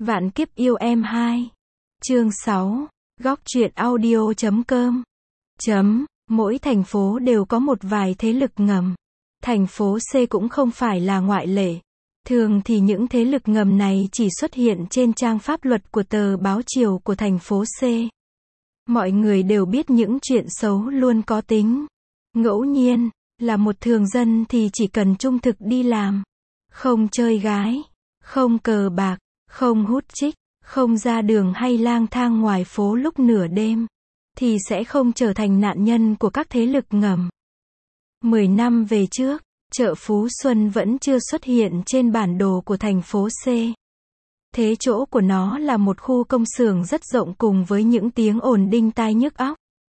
Vạn kiếp yêu em 2. Chương 6. Góc truyện audio.com. Mỗi thành phố đều có một vài thế lực ngầm. Thành phố C cũng không phải là ngoại lệ. Thường thì những thế lực ngầm này chỉ xuất hiện trên trang pháp luật của tờ báo Chiều của thành phố C. Mọi người đều biết những chuyện xấu luôn có tính ngẫu nhiên, là một thường dân thì chỉ cần trung thực đi làm, không chơi gái, không cờ bạc, không hút chích, không ra đường hay lang thang ngoài phố lúc nửa đêm, thì sẽ không trở thành nạn nhân của các thế lực ngầm. 10 năm về trước, chợ Phú Xuân vẫn chưa xuất hiện trên bản đồ của thành phố C. Thế chỗ của nó là một khu công xưởng rất rộng cùng với những tiếng ồn đinh tai nhức óc.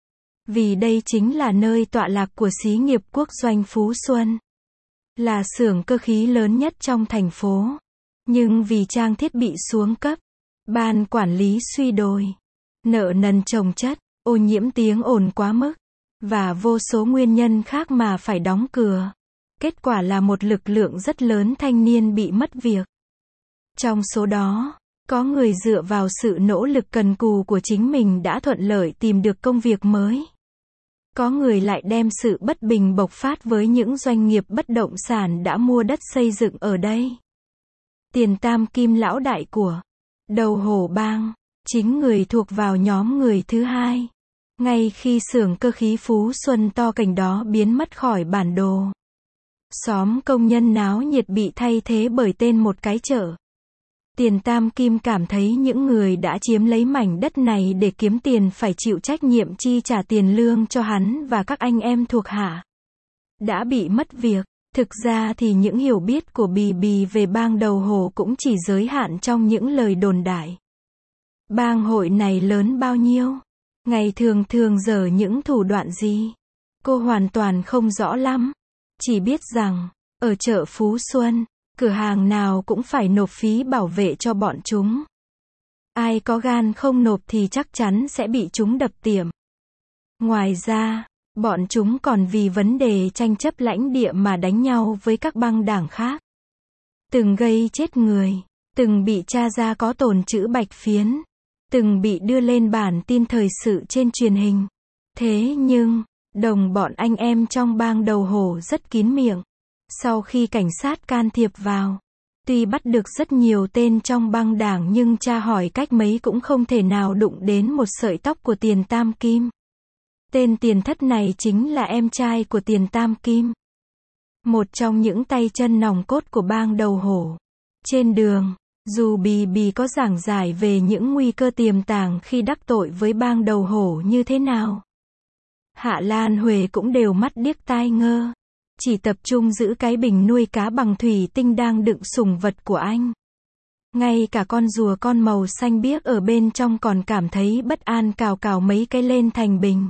Vì đây chính là nơi tọa lạc của xí nghiệp quốc doanh Phú Xuân. Là xưởng cơ khí lớn nhất trong thành phố. Nhưng vì trang thiết bị xuống cấp, ban quản lý suy đồi, nợ nần chồng chất, ô nhiễm tiếng ồn quá mức, và vô số nguyên nhân khác mà phải đóng cửa. Kết quả là một lực lượng rất lớn thanh niên bị mất việc. Trong số đó, có người dựa vào sự nỗ lực cần cù của chính mình đã thuận lợi tìm được công việc mới. Có người lại đem sự bất bình bộc phát với những doanh nghiệp bất động sản đã mua đất xây dựng ở đây. Tiền Tam Kim lão đại của Đầu Hổ Bang, chính người thuộc vào nhóm người thứ hai. Ngay khi xưởng cơ khí Phú Xuân to cảnh đó biến mất khỏi bản đồ, xóm công nhân náo nhiệt bị thay thế bởi tên một cái chợ. Tiền Tam Kim cảm thấy những người đã chiếm lấy mảnh đất này để kiếm tiền phải chịu trách nhiệm chi trả tiền lương cho hắn và các anh em thuộc hạ đã bị mất việc. Thực ra thì những hiểu biết của Bì Bì về bang Đầu Hổ cũng chỉ giới hạn trong những lời đồn đại. Bang hội này lớn bao nhiêu? Ngày thường thường dở những thủ đoạn gì? Cô hoàn toàn không rõ lắm. Chỉ biết rằng, ở chợ Phú Xuân, cửa hàng nào cũng phải nộp phí bảo vệ cho bọn chúng. Ai có gan không nộp thì chắc chắn sẽ bị chúng đập tiệm. Ngoài ra, bọn chúng còn vì vấn đề tranh chấp lãnh địa mà đánh nhau với các băng đảng khác. Từng gây chết người, từng bị tra ra có tồn trữ bạch phiến, từng bị đưa lên bản tin thời sự trên truyền hình. Thế nhưng, đồng bọn anh em trong bang Đầu Hổ rất kín miệng. Sau khi cảnh sát can thiệp vào, tuy bắt được rất nhiều tên trong băng đảng nhưng tra hỏi cách mấy cũng không thể nào đụng đến một sợi tóc của Tiền Tam Kim. Tên Tiền Thất này chính là em trai của Tiền Tam Kim, một trong những tay chân nòng cốt của bang Đầu Hổ. Trên đường, dù Bì Bì có giảng giải về những nguy cơ tiềm tàng khi đắc tội với bang Đầu Hổ như thế nào, Hạ Lan Huệ cũng đều mắt điếc tai ngơ, chỉ tập trung giữ cái bình nuôi cá bằng thủy tinh đang đựng sủng vật của anh. Ngay cả con rùa con màu xanh biếc ở bên trong còn cảm thấy bất an cào cào mấy cái lên thành bình.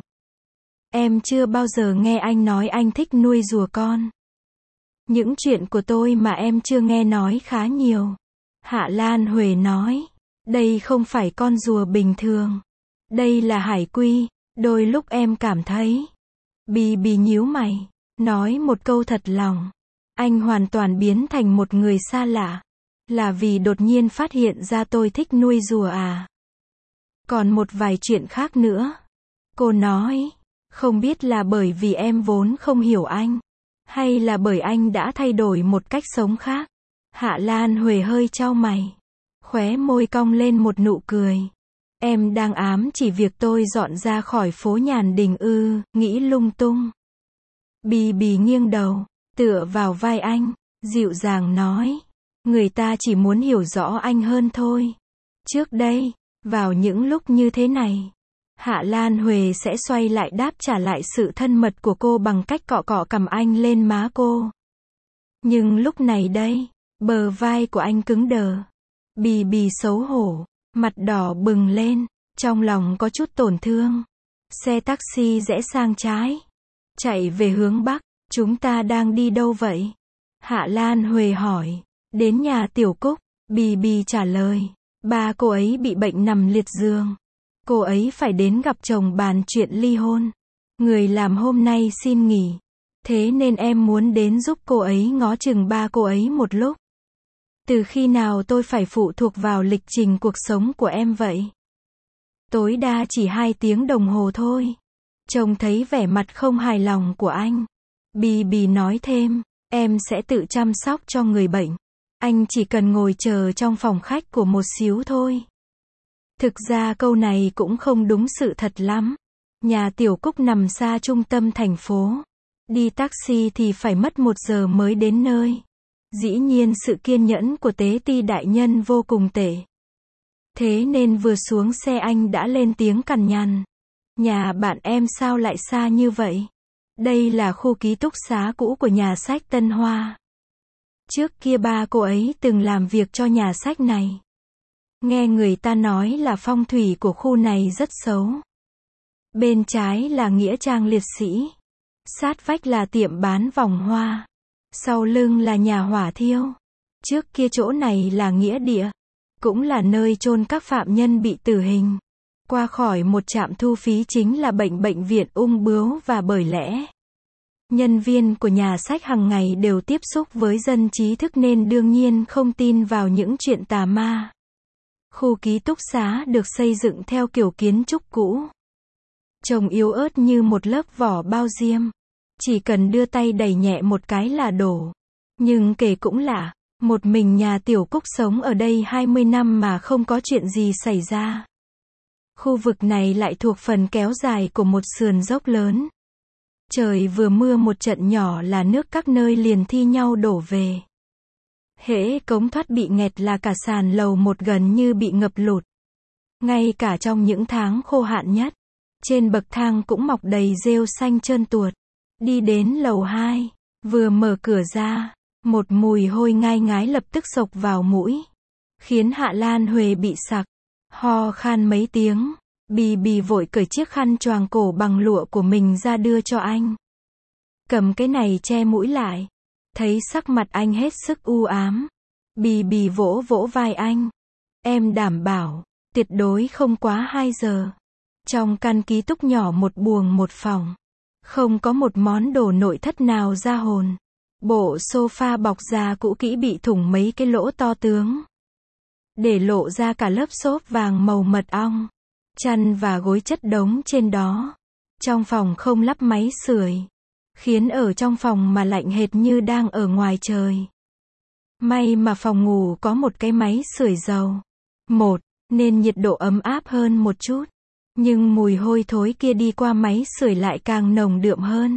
Em chưa bao giờ nghe anh nói anh thích nuôi rùa con. Những chuyện của tôi mà em chưa nghe nói khá nhiều. Hạ Lan Huệ nói, đây không phải con rùa bình thường. Đây là hải quy, đôi lúc em cảm thấy. Bì Bì nhíu mày, nói một câu thật lòng. Anh hoàn toàn biến thành một người xa lạ. Là vì đột nhiên phát hiện ra tôi thích nuôi rùa à? Còn một vài chuyện khác nữa. Cô nói, không biết là bởi vì em vốn không hiểu anh, hay là bởi anh đã thay đổi một cách sống khác. Hạ Lan Huệ hơi chau mày, khóe môi cong lên một nụ cười. Em đang ám chỉ việc tôi dọn ra khỏi phố Nhàn Đình ư? Nghĩ lung tung. Bì Bì nghiêng đầu, tựa vào vai anh, dịu dàng nói, người ta chỉ muốn hiểu rõ anh hơn thôi. Trước đây, vào những lúc như thế này, Hạ Lan Huệ sẽ xoay lại đáp trả lại sự thân mật của cô bằng cách cọ cọ cằm anh lên má cô. Nhưng lúc này đây, bờ vai của anh cứng đờ. Bì Bì xấu hổ, mặt đỏ bừng lên, trong lòng có chút tổn thương. Xe taxi rẽ sang trái, chạy về hướng Bắc. Chúng ta đang đi đâu vậy? Hạ Lan Huệ hỏi. Đến nhà Tiểu Cúc. Bì Bì trả lời. Ba cô ấy bị bệnh nằm liệt giường. Cô ấy phải đến gặp chồng bàn chuyện ly hôn. Người làm hôm nay xin nghỉ. Thế nên em muốn đến giúp cô ấy ngó chừng ba cô ấy một lúc. Từ khi nào tôi phải phụ thuộc vào lịch trình cuộc sống của em vậy? Tối đa chỉ 2 tiếng đồng hồ thôi. Trông thấy vẻ mặt không hài lòng của anh. Bì nói thêm, em sẽ tự chăm sóc cho người bệnh. Anh chỉ cần ngồi chờ trong phòng khách của một xíu thôi. Thực ra câu này cũng không đúng sự thật lắm. Nhà Tiểu Cúc nằm xa trung tâm thành phố. Đi taxi thì phải mất 1 giờ mới đến nơi. Dĩ nhiên sự kiên nhẫn của Tế Ti đại nhân vô cùng tệ. Thế nên vừa xuống xe anh đã lên tiếng cằn nhằn. Nhà bạn em sao lại xa như vậy? Đây là khu ký túc xá cũ của nhà sách Tân Hoa. Trước kia ba cô ấy từng làm việc cho nhà sách này. Nghe người ta nói là phong thủy của khu này rất xấu. Bên trái là nghĩa trang liệt sĩ. Sát vách là tiệm bán vòng hoa. Sau lưng là nhà hỏa thiêu. Trước kia chỗ này là nghĩa địa. Cũng là nơi chôn các phạm nhân bị tử hình. Qua khỏi một trạm thu phí chính là bệnh viện ung bướu và bởi lẽ nhân viên của nhà sách hàng ngày đều tiếp xúc với dân trí thức nên đương nhiên không tin vào những chuyện tà ma. Khu ký túc xá được xây dựng theo kiểu kiến trúc cũ. Trông yếu ớt như một lớp vỏ bao diêm. Chỉ cần đưa tay đẩy nhẹ một cái là đổ. Nhưng kể cũng lạ, một mình nhà Tiểu Cúc sống ở đây 20 năm mà không có chuyện gì xảy ra. Khu vực này lại thuộc phần kéo dài của một sườn dốc lớn. Trời vừa mưa một trận nhỏ là nước các nơi liền thi nhau đổ về. Hễ cống thoát bị nghẹt là cả sàn lầu một gần như bị ngập lụt. Ngay cả trong những tháng khô hạn nhất, trên bậc thang cũng mọc đầy rêu xanh trơn tuột. Đi đến lầu 2, vừa mở cửa ra, một mùi hôi ngai ngái lập tức xộc vào mũi, khiến Hạ Lan Huệ bị sặc, ho khan mấy tiếng. Bì vội cởi chiếc khăn choàng cổ bằng lụa của mình ra đưa cho anh. Cầm cái này che mũi lại. Thấy sắc mặt anh hết sức u ám. Bì vỗ vỗ vai anh. Em đảm bảo, tuyệt đối không quá 2 giờ. Trong căn ký túc nhỏ một buồng một phòng. Không có một món đồ nội thất nào ra hồn. Bộ sofa bọc da cũ kỹ bị thủng mấy cái lỗ to tướng. Để lộ ra cả lớp xốp vàng màu mật ong. Chăn và gối chất đống trên đó. Trong phòng không lắp máy sưởi, khiến ở trong phòng mà lạnh hệt như đang ở ngoài trời. May mà phòng ngủ có một cái máy sưởi dầu. Nên nhiệt độ ấm áp hơn một chút. Nhưng mùi hôi thối kia đi qua máy sưởi lại càng nồng đượm hơn.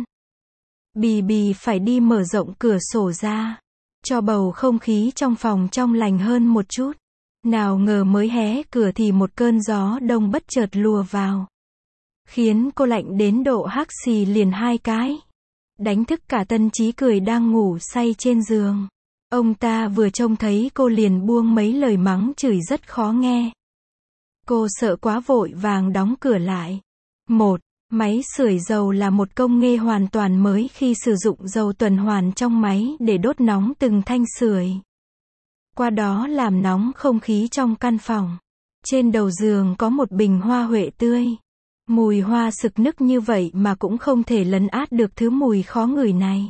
Bì phải đi mở rộng cửa sổ ra, cho bầu không khí trong phòng trong lành hơn một chút. Nào ngờ mới hé cửa thì một cơn gió đông bất chợt lùa vào. Khiến cô lạnh đến độ hắt xì liền 2 cái. Đánh thức cả Tân Chí Cười đang ngủ say trên giường. Ông ta vừa trông thấy cô liền buông mấy lời mắng chửi rất khó nghe. Cô sợ quá vội vàng đóng cửa lại. Máy sưởi dầu là một công nghệ hoàn toàn mới khi sử dụng dầu tuần hoàn trong máy để đốt nóng từng thanh sưởi. Qua đó làm nóng không khí trong căn phòng. Trên đầu giường có một bình hoa huệ tươi. Mùi hoa sực nức như vậy mà cũng không thể lấn át được thứ mùi khó ngửi này.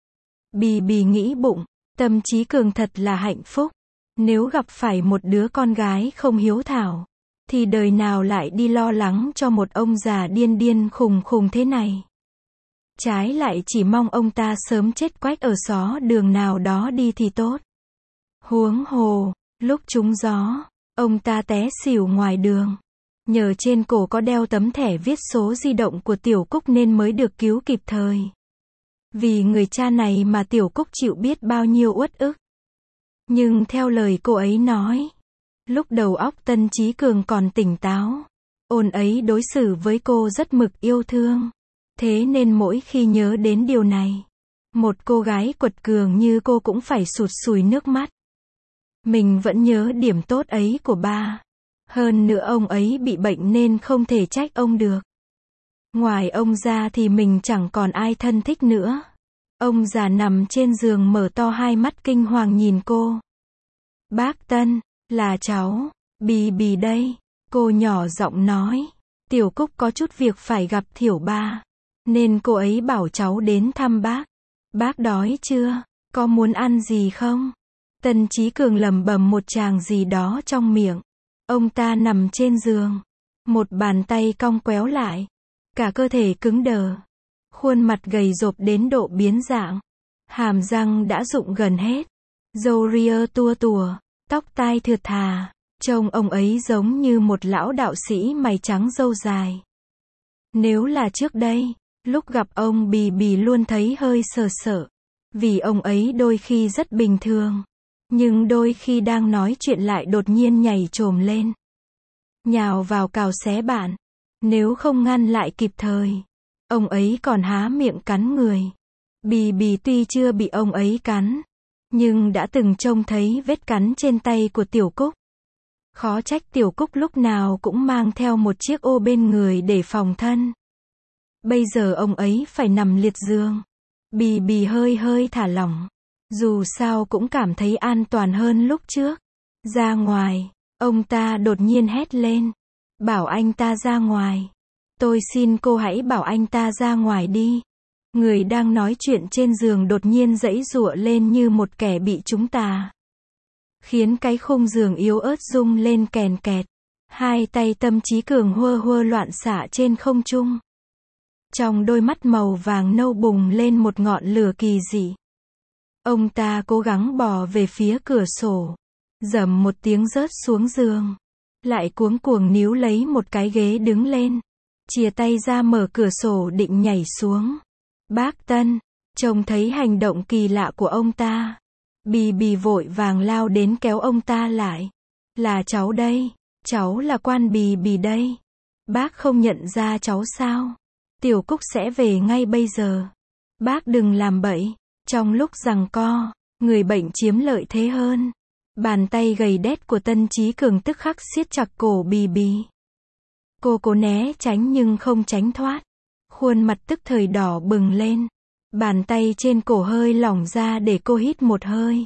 Bì nghĩ bụng, Tâm Trí Cường thật là hạnh phúc. Nếu gặp phải một đứa con gái không hiếu thảo, thì đời nào lại đi lo lắng cho một ông già điên khùng thế này. Trái lại chỉ mong ông ta sớm chết quách ở xó đường nào đó đi thì tốt. Huống hồ, lúc trúng gió, ông ta té xỉu ngoài đường. Nhờ trên cổ có đeo tấm thẻ viết số di động của Tiểu Cúc nên mới được cứu kịp thời. Vì người cha này mà Tiểu Cúc chịu biết bao nhiêu uất ức. Nhưng theo lời cô ấy nói, lúc đầu óc Tân Chí Cường còn tỉnh táo, ông ấy đối xử với cô rất mực yêu thương. Thế nên mỗi khi nhớ đến điều này, một cô gái quật cường như cô cũng phải sụt sùi nước mắt. Mình vẫn nhớ điểm tốt ấy của ba. Hơn nữa ông ấy bị bệnh nên không thể trách ông được. Ngoài ông ra thì mình chẳng còn ai thân thích nữa. Ông già nằm trên giường mở to hai mắt kinh hoàng nhìn cô. Bác Tân, là cháu, Bì đây. Cô nhỏ giọng nói. Tiểu Cúc có chút việc phải gặp Thiểu ba, nên cô ấy bảo cháu đến thăm bác. Bác đói chưa? Có muốn ăn gì không? Tân Chí Cường lẩm bẩm một tràng gì đó trong miệng. Ông ta nằm trên giường. Một bàn tay cong quéo lại. Cả cơ thể cứng đờ. Khuôn mặt gầy rộp đến độ biến dạng. Hàm răng đã rụng gần hết. Râu ria tua tùa. Tóc tai thượt thà. Trông ông ấy giống như một lão đạo sĩ mày trắng râu dài. Nếu là trước đây, lúc gặp ông Bì Bì luôn thấy hơi sợ sợ. Vì ông ấy đôi khi rất bình thường. Nhưng đôi khi đang nói chuyện lại đột nhiên nhảy chồm lên. Nhào vào cào xé bạn. Nếu không ngăn lại kịp thời, ông ấy còn há miệng cắn người. Bì Bì tuy chưa bị ông ấy cắn, nhưng đã từng trông thấy vết cắn trên tay của Tiểu Cúc. Khó trách Tiểu Cúc lúc nào cũng mang theo một chiếc ô bên người để phòng thân. Bây giờ ông ấy phải nằm liệt giường. Bì Bì hơi hơi thả lỏng. Dù sao cũng cảm thấy an toàn hơn lúc trước. Ra ngoài, ông ta đột nhiên hét lên. Bảo anh ta ra ngoài. Tôi xin cô hãy bảo anh ta ra ngoài đi. Người đang nói chuyện trên giường đột nhiên giãy giụa lên như một kẻ bị trúng tà. Khiến cái khung giường yếu ớt rung lên kèn kẹt. Hai tay Tâm Chí Cường hua hua loạn xạ trên không trung. Trong đôi mắt màu vàng nâu bùng lên một ngọn lửa kỳ dị. Ông ta cố gắng bò về phía cửa sổ. Rầm một tiếng rớt xuống giường. Lại cuống cuồng níu lấy một cái ghế đứng lên. Chìa tay ra mở cửa sổ định nhảy xuống. Bác Tân, trông thấy hành động kỳ lạ của ông ta. Bì Bì vội vàng lao đến kéo ông ta lại. Là cháu đây. Cháu là Quan Bì Bì đây. Bác không nhận ra cháu sao? Tiểu Cúc sẽ về ngay bây giờ. Bác đừng làm bậy. Trong lúc giằng co, người bệnh chiếm lợi thế hơn. Bàn tay gầy đét của Tân Chí Cường tức khắc siết chặt cổ Bì Bì. Cô cố né tránh nhưng không tránh thoát. Khuôn mặt tức thời đỏ bừng lên. Bàn tay trên cổ hơi lỏng ra để cô hít một hơi.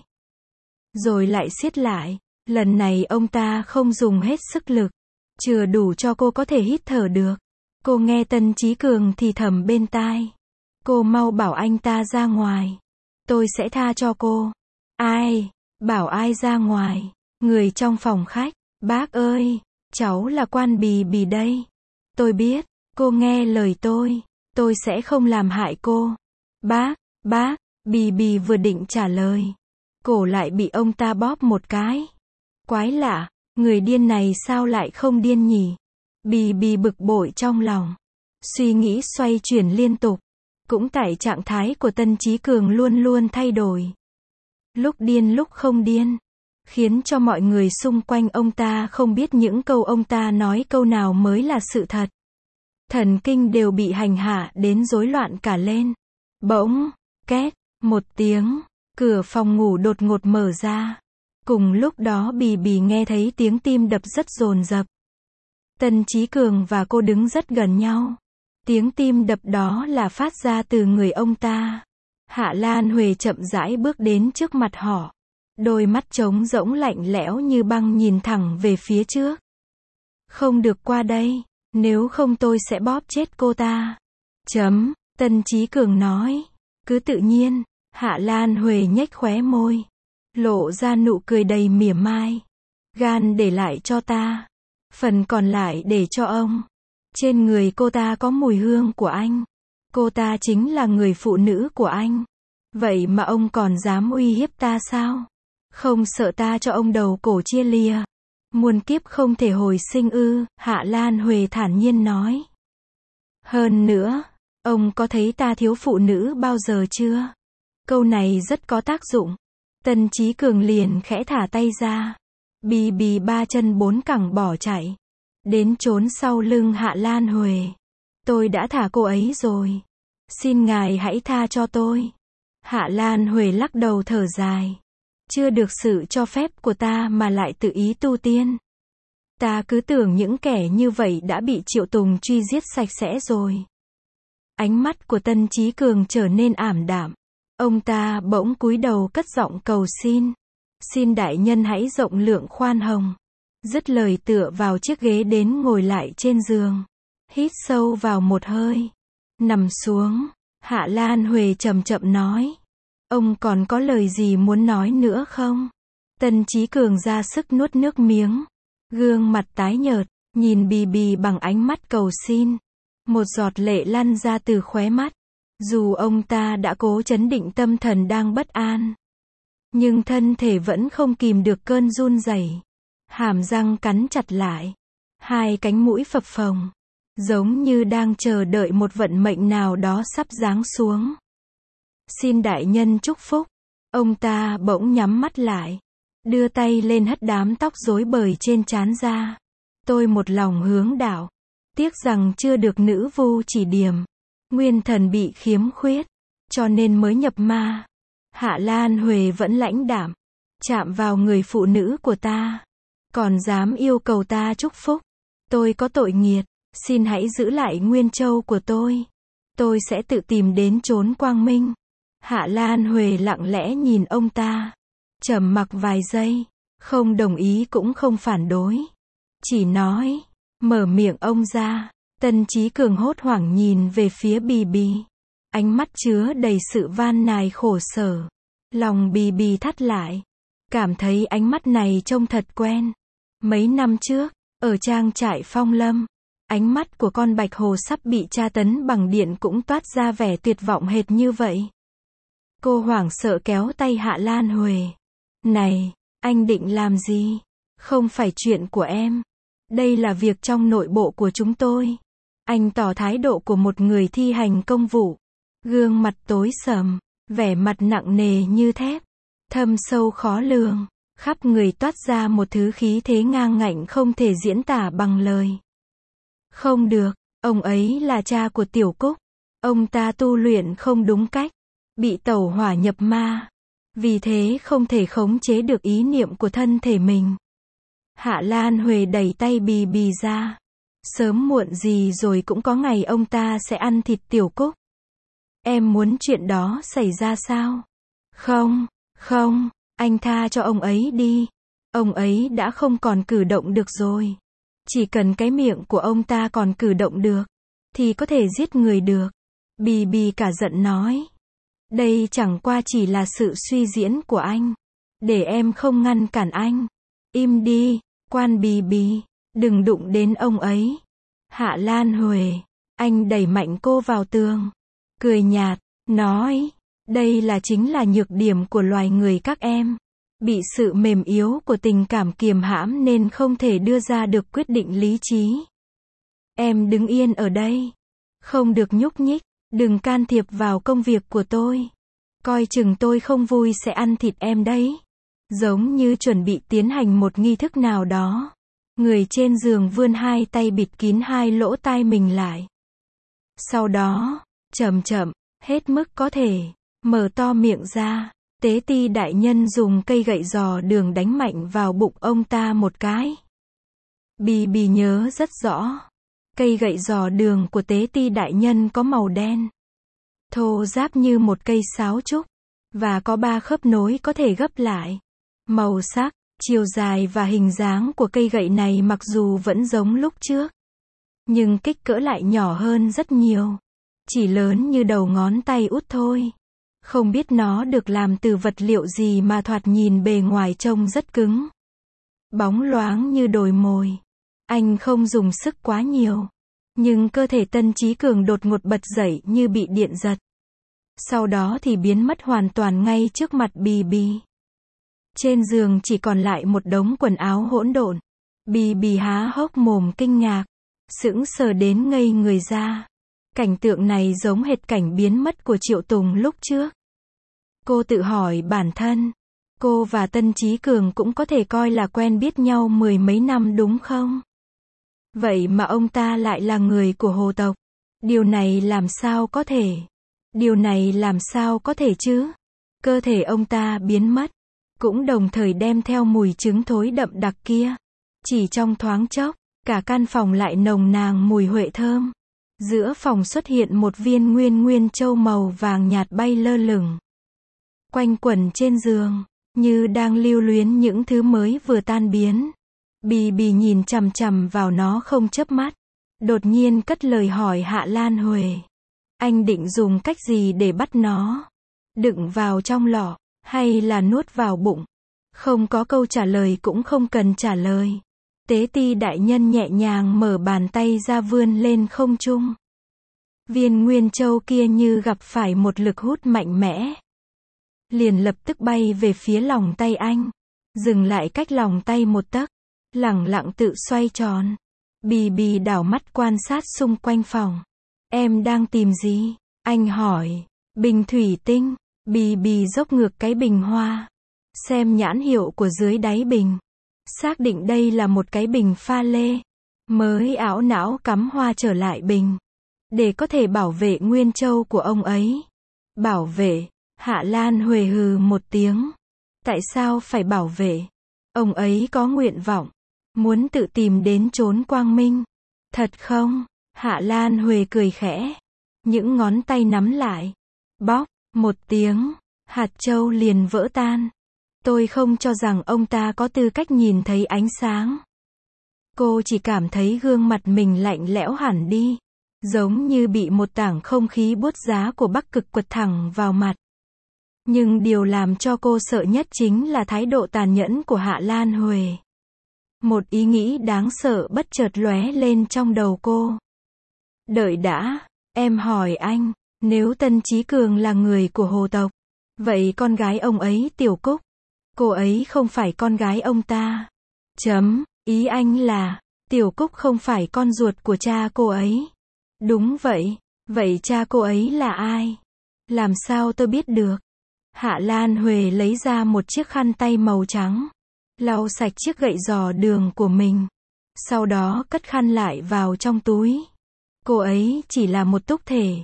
Rồi lại siết lại. Lần này ông ta không dùng hết sức lực. Chưa đủ cho cô có thể hít thở được. Cô nghe Tân Chí Cường thì thầm bên tai. Cô mau bảo anh ta ra ngoài. Tôi sẽ tha cho cô. Ai? Bảo ai ra ngoài? Người trong phòng khách. Bác ơi, cháu là Quan Bì Bì đây. Tôi biết, cô nghe lời tôi sẽ không làm hại cô. Bác, Bì Bì vừa định trả lời. Cổ lại bị ông ta bóp một cái. Quái lạ, người điên này sao lại không điên nhỉ? Bì Bì bực bội trong lòng. Suy nghĩ xoay chuyển liên tục. Cũng tại trạng thái của Tân Chí Cường luôn luôn thay đổi. Lúc điên lúc không điên. Khiến cho mọi người xung quanh ông ta không biết những câu ông ta nói câu nào mới là sự thật. Thần kinh đều bị hành hạ đến rối loạn cả lên. Bỗng, két, một tiếng, cửa phòng ngủ đột ngột mở ra. Cùng lúc đó Bì Bì nghe thấy tiếng tim đập rất dồn dập. Tân Chí Cường và cô đứng rất gần nhau. Tiếng tim đập đó là phát ra từ người ông ta. Hạ Lan Huệ chậm rãi bước đến trước mặt họ. Đôi mắt trống rỗng lạnh lẽo như băng nhìn thẳng về phía trước. Không được qua đây, nếu không tôi sẽ bóp chết cô ta. Tân Chí Cường nói. Cứ tự nhiên, Hạ Lan Huệ nhếch khóe môi. Lộ ra nụ cười đầy mỉa mai. Gan để lại cho ta. Phần còn lại để cho ông. Trên người cô ta có mùi hương của anh. Cô ta chính là người phụ nữ của anh. Vậy mà ông còn dám uy hiếp ta sao? Không sợ ta cho ông đầu cổ chia lìa. Muôn kiếp không thể hồi sinh ư? Hạ Lan Huệ thản nhiên nói. Hơn nữa, ông có thấy ta thiếu phụ nữ bao giờ chưa? Câu này rất có tác dụng. Tân Chí Cường liền khẽ thả tay ra. Bì Bì ba chân bốn cẳng bỏ chạy. Đến trốn sau lưng Hạ Lan Huệ. Tôi đã thả cô ấy rồi. Xin ngài hãy tha cho tôi. Hạ Lan Huệ lắc đầu thở dài. Chưa được sự cho phép của ta mà lại tự ý tu tiên. Ta cứ tưởng những kẻ như vậy đã bị Triệu Tùng truy giết sạch sẽ rồi. Ánh mắt của Tân Chí Cường trở nên ảm đạm. Ông ta bỗng cúi đầu cất giọng cầu xin. Xin đại nhân hãy rộng lượng khoan hồng. Dứt lời tựa vào chiếc ghế đến ngồi lại trên giường. Hít sâu vào một hơi. Nằm xuống. Hạ Lan Huệ chậm chậm nói. Ông còn có lời gì muốn nói nữa không? Tân Chí Cường ra sức nuốt nước miếng. Gương mặt tái nhợt, nhìn Bì Bì bằng ánh mắt cầu xin. Một giọt lệ lăn ra từ khóe mắt. Dù ông ta đã cố trấn định tâm thần đang bất an, nhưng thân thể vẫn không kìm được cơn run rẩy. Hàm răng cắn chặt lại. Hai cánh mũi phập phồng. Giống như đang chờ đợi một vận mệnh nào đó sắp giáng xuống. Xin đại nhân chúc phúc. Ông ta bỗng nhắm mắt lại. Đưa tay lên hất đám tóc rối bời trên trán ra. Tôi một lòng hướng đạo. Tiếc rằng chưa được nữ vu chỉ điểm. Nguyên thần bị khiếm khuyết. Cho nên mới nhập ma. Hạ Lan Huệ vẫn lãnh đạm. Chạm vào người phụ nữ của ta. Còn dám yêu cầu ta chúc phúc. Tôi có tội nghiệt. Xin hãy giữ lại Nguyên Châu của tôi. Tôi sẽ tự tìm đến chốn quang minh. Hạ Lan Huệ lặng lẽ nhìn ông ta. Trầm mặc vài giây. Không đồng ý cũng không phản đối. Chỉ nói. Mở miệng ông ra. Tân Chí Cường hốt hoảng nhìn về phía Bì Bì. Ánh mắt chứa đầy sự van nài khổ sở. Lòng Bì Bì thắt lại. Cảm thấy ánh mắt này trông thật quen. Mấy năm trước, ở trang trại Phong Lâm, ánh mắt của con bạch hồ sắp bị tra tấn bằng điện cũng toát ra vẻ tuyệt vọng hệt như vậy. Cô hoảng sợ kéo tay Hạ Lan Huệ. Này, anh định làm gì? Không phải chuyện của em. Đây là việc trong nội bộ của chúng tôi. Anh tỏ thái độ của một người thi hành công vụ. Gương mặt tối sầm, vẻ mặt nặng nề như thép, thâm sâu khó lường, khắp người toát ra một thứ khí thế ngang ngạnh không thể diễn tả bằng lời. Không được, ông ấy là cha của Tiểu Cúc. Ông ta tu luyện không đúng cách, bị tẩu hỏa nhập ma. Vì thế không thể khống chế được ý niệm của thân thể mình. Hạ Lan Huệ đẩy tay Bì Bì ra. Sớm muộn gì rồi cũng có ngày ông ta sẽ ăn thịt Tiểu Cúc. Em muốn chuyện đó xảy ra sao? Không, không, anh tha cho ông ấy đi. Ông ấy đã không còn cử động được rồi. Chỉ cần cái miệng của ông ta còn cử động được, thì có thể giết người được. Bì Bì cả giận nói. Đây chẳng qua chỉ là sự suy diễn của anh. Để em không ngăn cản anh. Im đi, Quan Bì Bì, đừng đụng đến ông ấy. Hạ Lan Huệ, anh đẩy mạnh cô vào tường. Cười nhạt, nói, đây chính là nhược điểm của loài người các em. Bị sự mềm yếu của tình cảm kiềm hãm nên không thể đưa ra được quyết định lý trí. Em đứng yên ở đây. Không được nhúc nhích, đừng can thiệp vào công việc của tôi. Coi chừng tôi không vui sẽ ăn thịt em đấy. Giống như chuẩn bị tiến hành một nghi thức nào đó. Người trên giường vươn hai tay bịt kín hai lỗ tai mình lại. Sau đó, chậm chậm, hết mức có thể, mở to miệng ra. Tế Ti đại nhân dùng cây gậy giò đường đánh mạnh vào bụng ông ta một cái. Bì Bì nhớ rất rõ. Cây gậy giò đường của Tế Ti đại nhân có màu đen. Thô ráp như một cây sáo trúc. Và có 3 khớp nối có thể gấp lại. Màu sắc, chiều dài và hình dáng của cây gậy này mặc dù vẫn giống lúc trước. Nhưng kích cỡ lại nhỏ hơn rất nhiều. Chỉ lớn như đầu ngón tay út thôi. Không biết nó được làm từ vật liệu gì mà thoạt nhìn bề ngoài trông rất cứng. Bóng loáng như đồi mồi. Anh không dùng sức quá nhiều. Nhưng cơ thể Tân Chí Cường đột ngột bật dậy như bị điện giật. Sau đó thì biến mất hoàn toàn ngay trước mặt Bì Bì. Trên giường chỉ còn lại một đống quần áo hỗn độn. Bì Bì há hốc mồm kinh ngạc. Sững sờ đến ngây người ra. Cảnh tượng này giống hệt cảnh biến mất của Triệu Tùng lúc trước. Cô tự hỏi bản thân. Cô và Tân Chí Cường cũng có thể coi là quen biết nhau 10 mấy năm đúng không? Vậy mà ông ta lại là người của hồ tộc. Điều này làm sao có thể? Điều này làm sao có thể chứ? Cơ thể ông ta biến mất. Cũng đồng thời đem theo mùi trứng thối đậm đặc kia. Chỉ trong thoáng chốc, cả căn phòng lại nồng nàn mùi huệ thơm. Giữa phòng xuất hiện một viên nguyên châu màu vàng nhạt bay lơ lửng. Quanh quẩn trên giường, như đang lưu luyến những thứ mới vừa tan biến. Bì Bì nhìn chằm chằm vào nó không chớp mắt. Đột nhiên cất lời hỏi Hạ Lan Huệ. Anh định dùng cách gì để bắt nó? Đựng vào trong lọ, hay là nuốt vào bụng? Không có câu trả lời cũng không cần trả lời. Tế ti đại nhân nhẹ nhàng mở bàn tay ra vươn lên không trung. Viên nguyên châu kia như gặp phải một lực hút mạnh mẽ. Liền lập tức bay về phía lòng tay anh. Dừng lại cách lòng tay một tấc. Lẳng lặng tự xoay tròn. Bì bì đảo mắt quan sát xung quanh phòng. Em đang tìm gì? Anh hỏi. Bình thủy tinh. Bì bì dốc ngược cái bình hoa. Xem nhãn hiệu của dưới đáy bình. Xác định đây là một cái bình pha lê. Mới ảo não cắm hoa trở lại bình. Để có thể bảo vệ nguyên châu của ông ấy. Bảo vệ. Hạ Lan Huệ hừ một tiếng. Tại sao phải bảo vệ? Ông ấy có nguyện vọng. Muốn tự tìm đến chốn quang minh. Thật không? Hạ Lan Huệ cười khẽ. Những ngón tay nắm lại. Bóp, một tiếng. Hạt châu liền vỡ tan. Tôi không cho rằng ông ta có tư cách nhìn thấy ánh sáng. Cô chỉ cảm thấy gương mặt mình lạnh lẽo hẳn đi. Giống như bị một tảng không khí buốt giá của Bắc Cực quật thẳng vào mặt. Nhưng điều làm cho cô sợ nhất chính là thái độ tàn nhẫn của Hạ Lan Huệ. Một ý nghĩ đáng sợ bất chợt lóe lên trong đầu cô. Đợi đã, em hỏi anh, nếu Tân Chí Cường là người của Hồ tộc, vậy con gái ông ấy Tiểu Cúc, cô ấy không phải con gái ông ta. Ý anh là, Tiểu Cúc không phải con ruột của cha cô ấy. Đúng vậy, vậy cha cô ấy là ai? Làm sao tôi biết được? Hạ Lan Huệ lấy ra một chiếc khăn tay màu trắng. Lau sạch chiếc gậy giò đường của mình. Sau đó cất khăn lại vào trong túi. Cô ấy chỉ là một túc thể.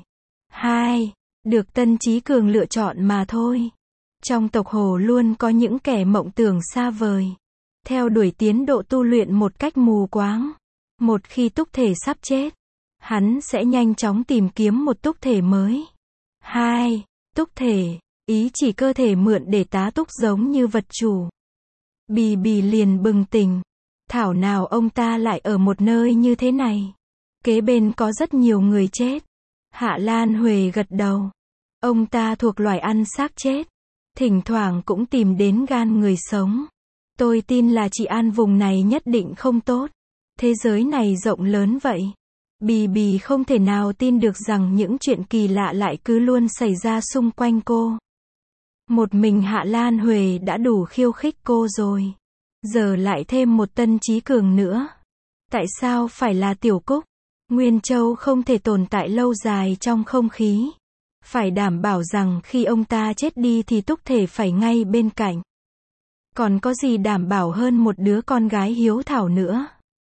Được Tân Chí Cường lựa chọn mà thôi. Trong tộc Hồ luôn có những kẻ mộng tưởng xa vời. Theo đuổi tiến độ tu luyện một cách mù quáng. Một khi túc thể sắp chết, hắn sẽ nhanh chóng tìm kiếm một túc thể mới. Túc thể, ý chỉ cơ thể mượn để tá túc giống như vật chủ. Bì bì liền bừng tỉnh. Thảo nào ông ta lại ở một nơi như thế này. Kế bên có rất nhiều người chết. Hạ Lan Huệ gật đầu. Ông ta thuộc loài ăn xác chết. Thỉnh thoảng cũng tìm đến gan người sống. Tôi tin là chị An vùng này nhất định không tốt. Thế giới này rộng lớn vậy. Bì bì không thể nào tin được rằng những chuyện kỳ lạ lại cứ luôn xảy ra xung quanh cô. Một mình Hạ Lan Huệ đã đủ khiêu khích cô rồi. Giờ lại thêm một Tân Chí Cường nữa. Tại sao phải là Tiểu Cúc? Nguyên Châu không thể tồn tại lâu dài trong không khí. Phải đảm bảo rằng khi ông ta chết đi thì túc thể phải ngay bên cạnh. Còn có gì đảm bảo hơn một đứa con gái hiếu thảo nữa?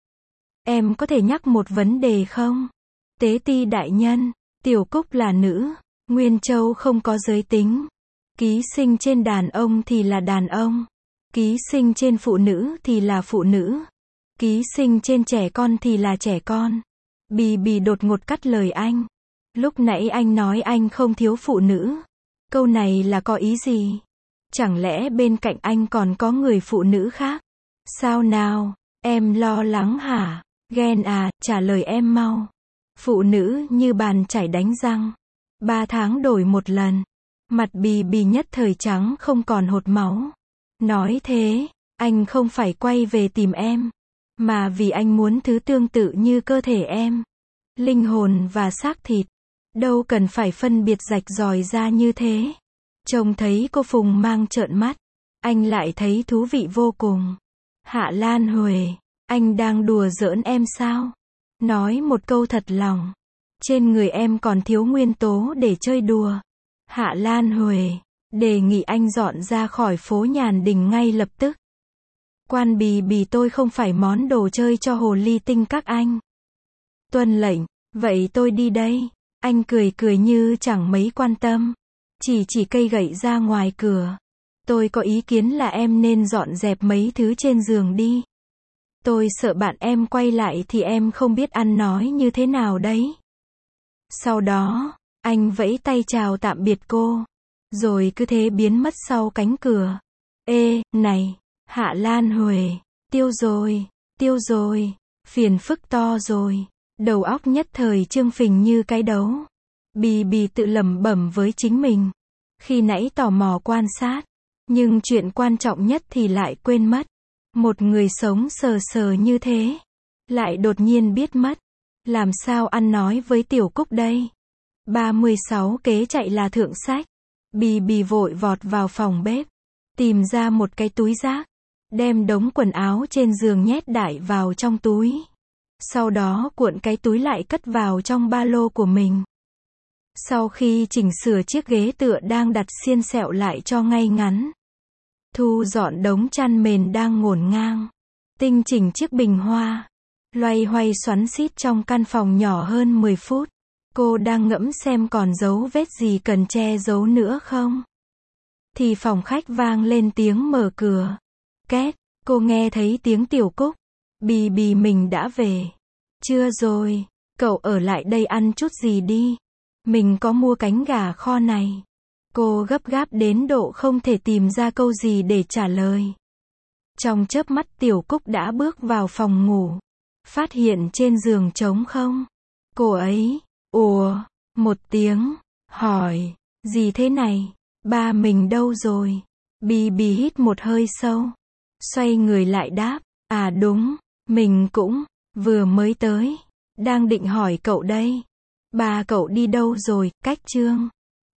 Em có thể nhắc một vấn đề không? Tế ti đại nhân, Tiểu Cúc là nữ. Nguyên Châu không có giới tính. Ký sinh trên đàn ông thì là đàn ông. Ký sinh trên phụ nữ thì là phụ nữ. Ký sinh trên trẻ con thì là trẻ con. Bì bì đột ngột cắt lời anh. Lúc nãy anh nói anh không thiếu phụ nữ. Câu này là có ý gì? Chẳng lẽ bên cạnh anh còn có người phụ nữ khác? Sao nào? Em lo lắng hả? Ghen à, trả lời em mau. Phụ nữ như bàn chải đánh răng. 3 tháng đổi một lần. Mặt bì bì nhất thời trắng không còn hột máu. Nói thế, anh không phải quay về tìm em. Mà vì anh muốn thứ tương tự như cơ thể em. Linh hồn và xác thịt. Đâu cần phải phân biệt rạch ròi ra như thế. Trông thấy cô Phùng Mang trợn mắt. Anh lại thấy thú vị vô cùng. Hạ Lan Huệ, anh đang đùa giỡn em sao? Nói một câu thật lòng. Trên người em còn thiếu nguyên tố để chơi đùa. Hạ Lan Huệ, đề nghị anh dọn ra khỏi phố Nhàn Đình ngay lập tức. Quan bì bì tôi không phải món đồ chơi cho hồ ly tinh các anh. Tuân lệnh, vậy tôi đi đây. Anh cười cười như chẳng mấy quan tâm. Chỉ cây gậy ra ngoài cửa. Tôi có ý kiến là em nên dọn dẹp mấy thứ trên giường đi. Tôi sợ bạn em quay lại thì em không biết ăn nói như thế nào đấy. Sau đó, anh vẫy tay chào tạm biệt cô. Rồi cứ thế biến mất sau cánh cửa. Ê, này, Hạ Lan Huệ, tiêu rồi, phiền phức to rồi. Đầu óc nhất thời trương phình như cái đấu. Bì bì tự lẩm bẩm với chính mình. Khi nãy tò mò quan sát, Nhưng chuyện quan trọng nhất thì lại quên mất. Một người sống sờ sờ như thế, lại đột nhiên biết mất. Làm sao ăn nói với Tiểu Cúc đây? 36 kế chạy là thượng sách. Bì bì vội vọt vào phòng bếp, tìm ra một cái túi rác, đem đống quần áo trên giường nhét đại vào trong túi. Sau đó cuộn cái túi lại cất vào trong ba lô của mình. Sau khi chỉnh sửa chiếc ghế tựa đang đặt xiên xẹo lại cho ngay ngắn, thu dọn đống chăn mền đang ngổn ngang, tinh chỉnh chiếc bình hoa, loay hoay xoắn xít trong căn phòng nhỏ hơn 10 phút. Cô đang ngẫm xem còn dấu vết gì cần che giấu nữa không. Thì phòng khách vang lên tiếng mở cửa. Két, cô nghe thấy tiếng Tiểu Cúc. Bì bì mình đã về. Chưa rồi, cậu ở lại đây ăn chút gì đi. Mình có mua cánh gà kho này. Cô gấp gáp đến độ không thể tìm ra câu gì để trả lời. Trong chớp mắt Tiểu Cúc đã bước vào phòng ngủ. Phát hiện trên giường trống không. Cô ấy, ủa, một tiếng, hỏi, gì thế này? Ba mình đâu rồi? Bì bì hít một hơi sâu. Xoay người lại đáp, à đúng, mình cũng, vừa mới tới. Đang định hỏi cậu đây. Ba cậu đi đâu rồi, Cách Trương?